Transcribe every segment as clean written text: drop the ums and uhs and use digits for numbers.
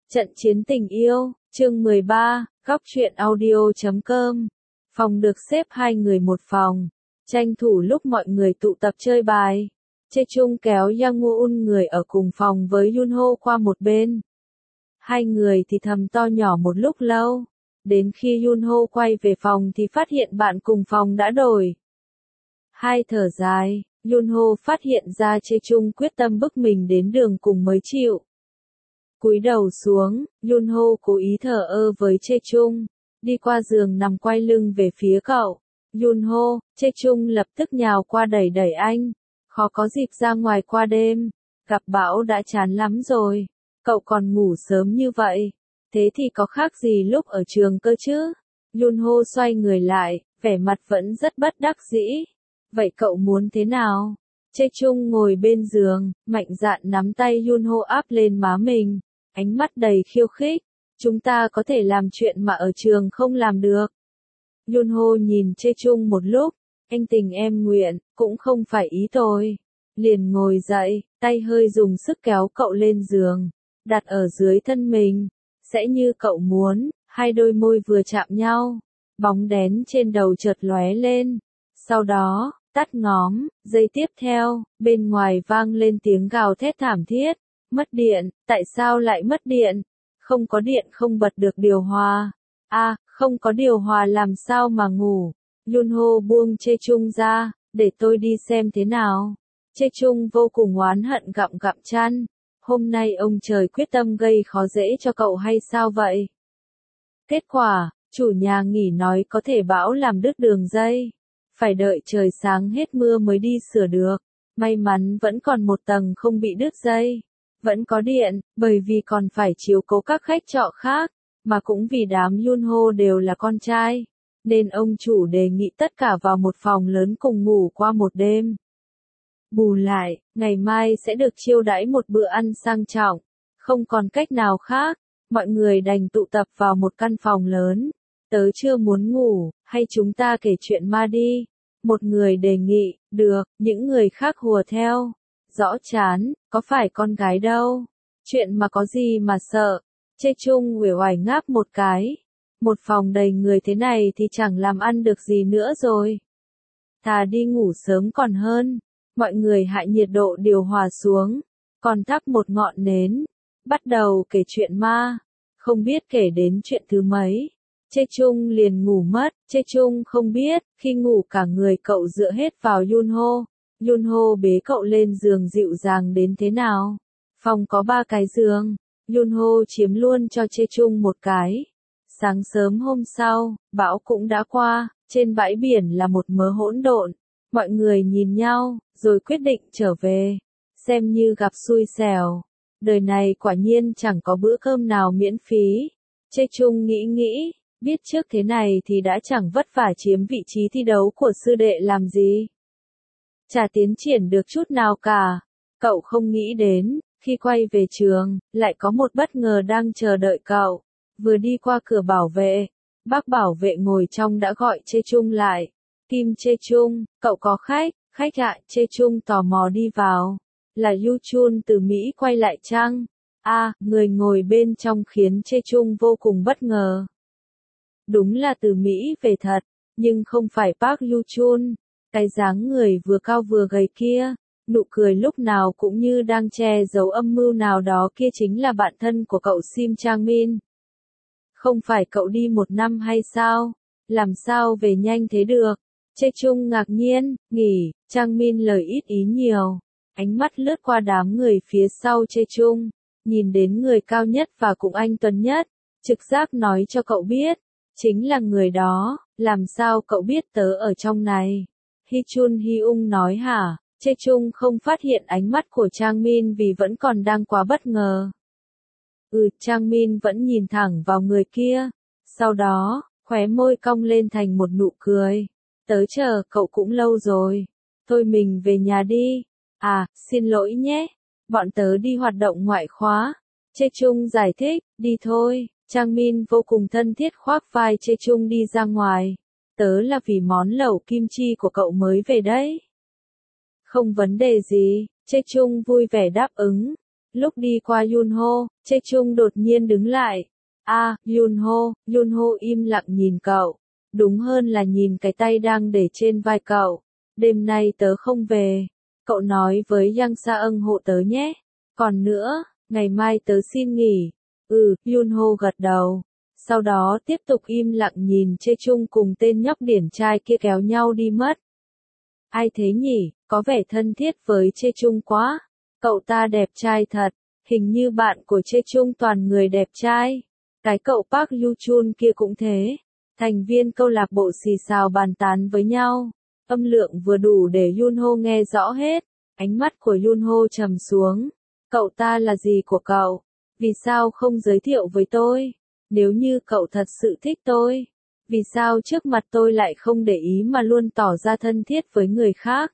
Trận chiến tình yêu, chương 13, góc truyện audio.com. Phòng được xếp hai người một phòng. Tranh thủ lúc mọi người tụ tập chơi bài. Chê Chung kéo Yang Woo-un người ở cùng phòng với Yunho qua một bên. Hai người thì thầm to nhỏ một lúc lâu. Đến khi Yunho quay về phòng thì phát hiện bạn cùng phòng đã đổi. Hai thở dài, Yunho phát hiện ra Chê Chung quyết tâm bức mình đến đường cùng mới chịu. Cúi đầu xuống, Yunho cố ý thờ ơ với Chê Chung, đi qua giường nằm quay lưng về phía cậu. Yunho, Chê Chung lập tức nhào qua đẩy đẩy anh, khó có dịp ra ngoài qua đêm, gặp bão đã chán lắm rồi, cậu còn ngủ sớm như vậy, thế thì có khác gì lúc ở trường cơ chứ? Yunho xoay người lại, vẻ mặt vẫn rất bất đắc dĩ. Vậy cậu muốn thế nào? Chê Chung ngồi bên giường, mạnh dạn nắm tay Yunho áp lên má mình, ánh mắt đầy khiêu khích. Chúng ta có thể làm chuyện mà ở trường không làm được. Yunho nhìn Chê Chung một lúc, anh tình em nguyện, cũng không phải ý tôi. Liền ngồi dậy, tay hơi dùng sức kéo cậu lên giường, đặt ở dưới thân mình. Sẽ như cậu muốn, hai đôi môi vừa chạm nhau, bóng đén trên đầu chợt lóe lên. Sau đó, tắt ngóm, giây tiếp theo, bên ngoài vang lên tiếng gào thét thảm thiết. Mất điện, tại sao lại mất điện? Không có điện không bật được điều hòa. Không có điều hòa làm sao mà ngủ? Yunho buông Chê Chung ra, để tôi đi xem thế nào. Chê Chung vô cùng oán hận gặm gặm chăn. Hôm nay ông trời quyết tâm gây khó dễ cho cậu hay sao vậy? Kết quả, chủ nhà nghỉ nói có thể bão làm đứt đường dây. Phải đợi trời sáng hết mưa mới đi sửa được. May mắn vẫn còn một tầng không bị đứt dây. Vẫn có điện, bởi vì còn phải chiếu cố các khách trọ khác, mà cũng vì đám Yunho đều là con trai, nên ông chủ đề nghị tất cả vào một phòng lớn cùng ngủ qua một đêm. Bù lại, ngày mai sẽ được chiêu đãi một bữa ăn sang trọng, không còn cách nào khác, mọi người đành tụ tập vào một căn phòng lớn. Tớ chưa muốn ngủ, hay chúng ta kể chuyện ma đi? Một người đề nghị, được, những người khác hùa theo. Rõ chán, có phải con gái đâu. Chuyện mà có gì mà sợ. Chê Chung uể oải ngáp một cái. Một phòng đầy người thế này thì chẳng làm ăn được gì nữa rồi. Thà đi ngủ sớm còn hơn. Mọi người hạ nhiệt độ điều hòa xuống. Còn thắp một ngọn nến. Bắt đầu kể chuyện ma. Không biết kể đến chuyện thứ mấy. Chê Chung liền ngủ mất. Chê Chung không biết, khi ngủ cả người cậu dựa hết vào Yunho. Yunho bế cậu lên giường dịu dàng đến thế nào. Phòng có 3 cái giường. Yunho chiếm luôn cho Chê Chung một cái. Sáng sớm hôm sau, bão cũng đã qua, trên bãi biển là một mớ hỗn độn. Mọi người nhìn nhau, rồi quyết định trở về. Xem như gặp xui xẻo. Đời này quả nhiên chẳng có bữa cơm nào miễn phí. Chê Chung nghĩ, biết trước thế này thì đã chẳng vất vả chiếm vị trí thi đấu của sư đệ làm gì. Chả tiến triển được chút nào cả. Cậu không nghĩ đến, khi quay về trường, lại có một bất ngờ đang chờ đợi cậu. Vừa đi qua cửa bảo vệ, bác bảo vệ ngồi trong đã gọi Chê Chung lại. Kim Chê Chung, cậu có khách ạ. Chê Chung tò mò đi vào. Là Yu Chun từ Mỹ quay lại chăng? Người ngồi bên trong khiến Chê Chung vô cùng bất ngờ. Đúng là từ Mỹ về thật, nhưng không phải Park Yu Chun. Cái dáng người vừa cao vừa gầy kia, nụ cười lúc nào cũng như đang che giấu âm mưu nào đó kia chính là bạn thân của cậu Sim Chang Min. Không phải cậu đi 1 năm hay sao? Làm sao về nhanh thế được? Chê Chung ngạc nhiên, nghỉ, Chang Min lời ít ý nhiều. Ánh mắt lướt qua đám người phía sau Chê Chung, nhìn đến người cao nhất và cũng anh tuấn nhất, trực giác nói cho cậu biết, chính là người đó, làm sao cậu biết tớ ở trong này? Hi Chun Hyung nói hả? Chê Chung không phát hiện ánh mắt của Chang Min vì vẫn còn đang quá bất ngờ. Chang Min vẫn nhìn thẳng vào người kia. Sau đó, khóe môi cong lên thành một nụ cười. Tớ chờ cậu cũng lâu rồi. Thôi mình về nhà đi. Xin lỗi nhé. Bọn tớ đi hoạt động ngoại khóa. Chê Chung giải thích, đi thôi. Chang Min vô cùng thân thiết khoác vai Chê Chung đi ra ngoài. Tớ là vì món lẩu kim chi của cậu mới về đấy. Không vấn đề gì, Chê Chung vui vẻ đáp ứng. Lúc đi qua Yunho, Chae Chung đột nhiên đứng lại. Yunho im lặng nhìn cậu. Đúng hơn là nhìn cái tay đang để trên vai cậu. Đêm nay tớ không về. Cậu nói với Yang Sa-âng hộ tớ nhé. Còn nữa, ngày mai tớ xin nghỉ. Yunho gật đầu. Sau đó tiếp tục im lặng nhìn Chae Chung cùng tên nhóc điển trai kia kéo nhau đi mất. Ai thế nhỉ, có vẻ thân thiết với Chae Chung quá. Cậu ta đẹp trai thật, hình như bạn của Chae Chung toàn người đẹp trai. Cái cậu Park Yu Chun kia cũng thế. Thành viên câu lạc bộ xì xào bàn tán với nhau. Âm lượng vừa đủ để Yunho nghe rõ hết. Ánh mắt của Yunho trầm xuống. Cậu ta là gì của cậu? Vì sao không giới thiệu với tôi? Nếu như cậu thật sự thích tôi, vì sao trước mặt tôi lại không để ý mà luôn tỏ ra thân thiết với người khác?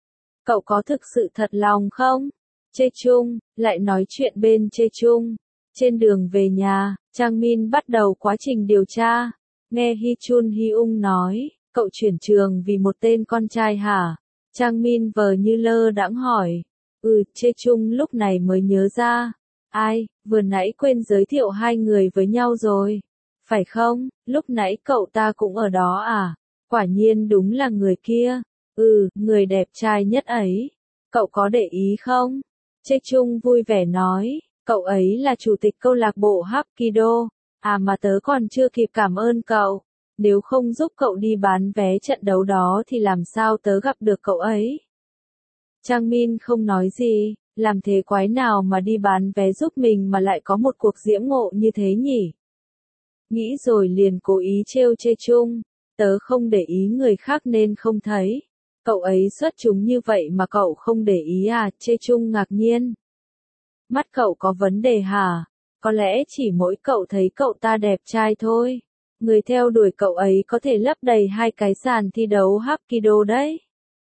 Cậu có thực sự thật lòng không? Chae Chung, lại nói chuyện bên Chae Chung. Trên đường về nhà, Chang Min bắt đầu quá trình điều tra. Nghe Hee Chun Hyung nói, cậu chuyển trường vì một tên con trai hả? Chang Min vờ như lơ đãng hỏi. Chae Chung lúc này mới nhớ ra. Ai, vừa nãy quên giới thiệu hai người với nhau rồi. Phải không, lúc nãy cậu ta cũng ở đó à? Quả nhiên đúng là người kia. Người đẹp trai nhất ấy. Cậu có để ý không? Chae Chung vui vẻ nói, cậu ấy là chủ tịch câu lạc bộ Hapkido. Mà tớ còn chưa kịp cảm ơn cậu. Nếu không giúp cậu đi bán vé trận đấu đó thì làm sao tớ gặp được cậu ấy? Chang Min không nói gì, làm thế quái nào mà đi bán vé giúp mình mà lại có một cuộc diễm ngộ như thế nhỉ? Nghĩ rồi liền cố ý trêu Chae Chung, tớ không để ý người khác nên không thấy. Cậu ấy xuất chúng như vậy mà cậu không để ý à? Chae Chung ngạc nhiên. Mắt cậu có vấn đề hả? Có lẽ chỉ mỗi cậu thấy cậu ta đẹp trai thôi. Người theo đuổi cậu ấy có thể lấp đầy 2 cái sàn thi đấu Hapkido đấy.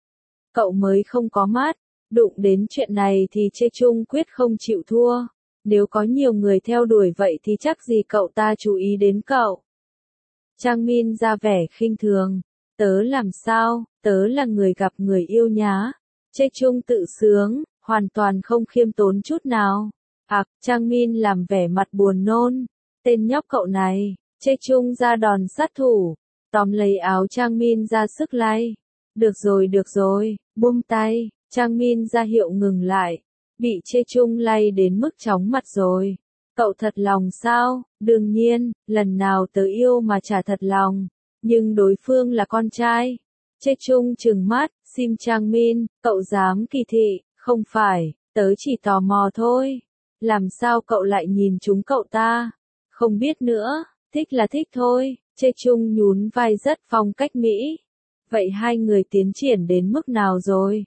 Cậu mới không có mắt. Đụng đến chuyện này thì Chae Chung quyết không chịu thua. Nếu có nhiều người theo đuổi vậy thì chắc gì cậu ta chú ý đến cậu. Chang Min ra vẻ khinh thường. Tớ làm sao, tớ là người gặp người yêu nhá. Chae Chung tự sướng, hoàn toàn không khiêm tốn chút nào. Chang Min làm vẻ mặt buồn nôn. Tên nhóc cậu này, Chae Chung ra đòn sát thủ. Tóm lấy áo Chang Min ra sức lay. Được rồi, buông tay. Chang Min ra hiệu ngừng lại. Bị Chae Chung lay đến mức chóng mặt rồi. Cậu thật lòng sao? Đương nhiên, lần nào tớ yêu mà chả thật lòng. Nhưng đối phương là con trai. Chae Chung trừng mắt, sim Chang Min, cậu dám kỳ thị? Không phải, tớ chỉ tò mò thôi. Làm sao cậu lại nhìn trúng cậu ta? Không biết nữa, thích là thích thôi. Chae Chung nhún vai rất phong cách Mỹ. Vậy hai người tiến triển đến mức nào rồi?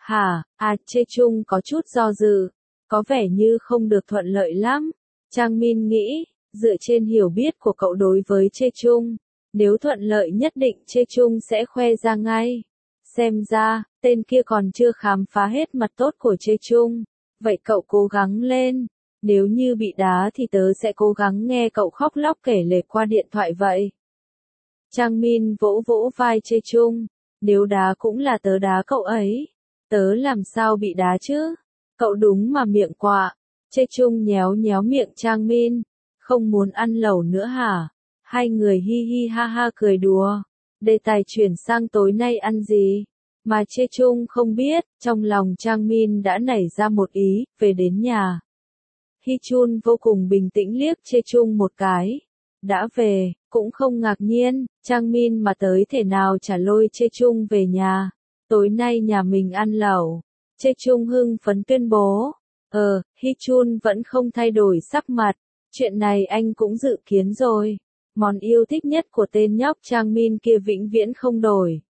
Chae Chung có chút do dự. Có vẻ như không được thuận lợi lắm. Chang Min nghĩ, dựa trên hiểu biết của cậu đối với Chae Chung, nếu thuận lợi nhất định Chae Chung sẽ khoe ra ngay. Xem ra, tên kia còn chưa khám phá hết mặt tốt của Chae Chung. Vậy cậu cố gắng lên. Nếu như bị đá thì tớ sẽ cố gắng nghe cậu khóc lóc kể lể qua điện thoại vậy. Chang Min vỗ vỗ vai Chae Chung. Nếu đá cũng là tớ đá cậu ấy. Tớ làm sao bị đá chứ? Cậu đúng mà miệng quạ. Chae Chung nhéo nhéo miệng Chang Min. Không muốn ăn lẩu nữa hả? Hai người hi hi ha ha cười đùa. Đề tài chuyển sang tối nay ăn gì? Mà Chae Chung không biết, trong lòng Chang Min đã nảy ra một ý, về đến nhà. Hee Chun vô cùng bình tĩnh liếc Chae Chung một cái. Đã về, cũng không ngạc nhiên, Chang Min mà tới thể nào chả lôi Chae Chung về nhà. Tối nay nhà mình ăn lẩu. Chae Chung hưng phấn tuyên bố. Hee Chun vẫn không thay đổi sắc mặt. Chuyện này anh cũng dự kiến rồi. Món yêu thích nhất của tên nhóc Chang Min kia vĩnh viễn không đổi.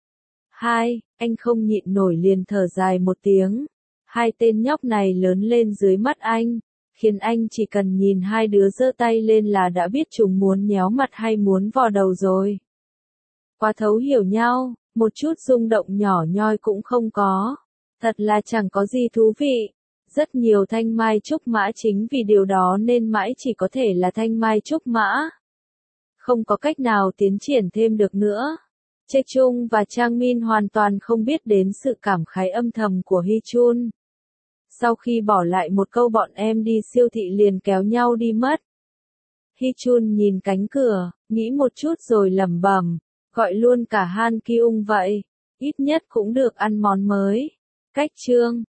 Anh không nhịn nổi liền thở dài một tiếng. Hai tên nhóc này lớn lên dưới mắt anh, khiến anh chỉ cần nhìn hai đứa giơ tay lên là đã biết chúng muốn nhéo mặt hay muốn vò đầu rồi. Quá thấu hiểu nhau, một chút rung động nhỏ nhoi cũng không có. Thật là chẳng có gì thú vị. Rất nhiều thanh mai trúc mã chính vì điều đó nên mãi chỉ có thể là thanh mai trúc mã. Không có cách nào tiến triển thêm được nữa. Chae Chung và Chang Min hoàn toàn không biết đến sự cảm khái âm thầm của Hee Chun. Sau khi bỏ lại một câu bọn em đi siêu thị liền kéo nhau đi mất. Hi Chun nhìn cánh cửa, nghĩ một chút rồi lẩm bẩm, gọi luôn cả Han Kyung vậy, ít nhất cũng được ăn món mới. Cách chương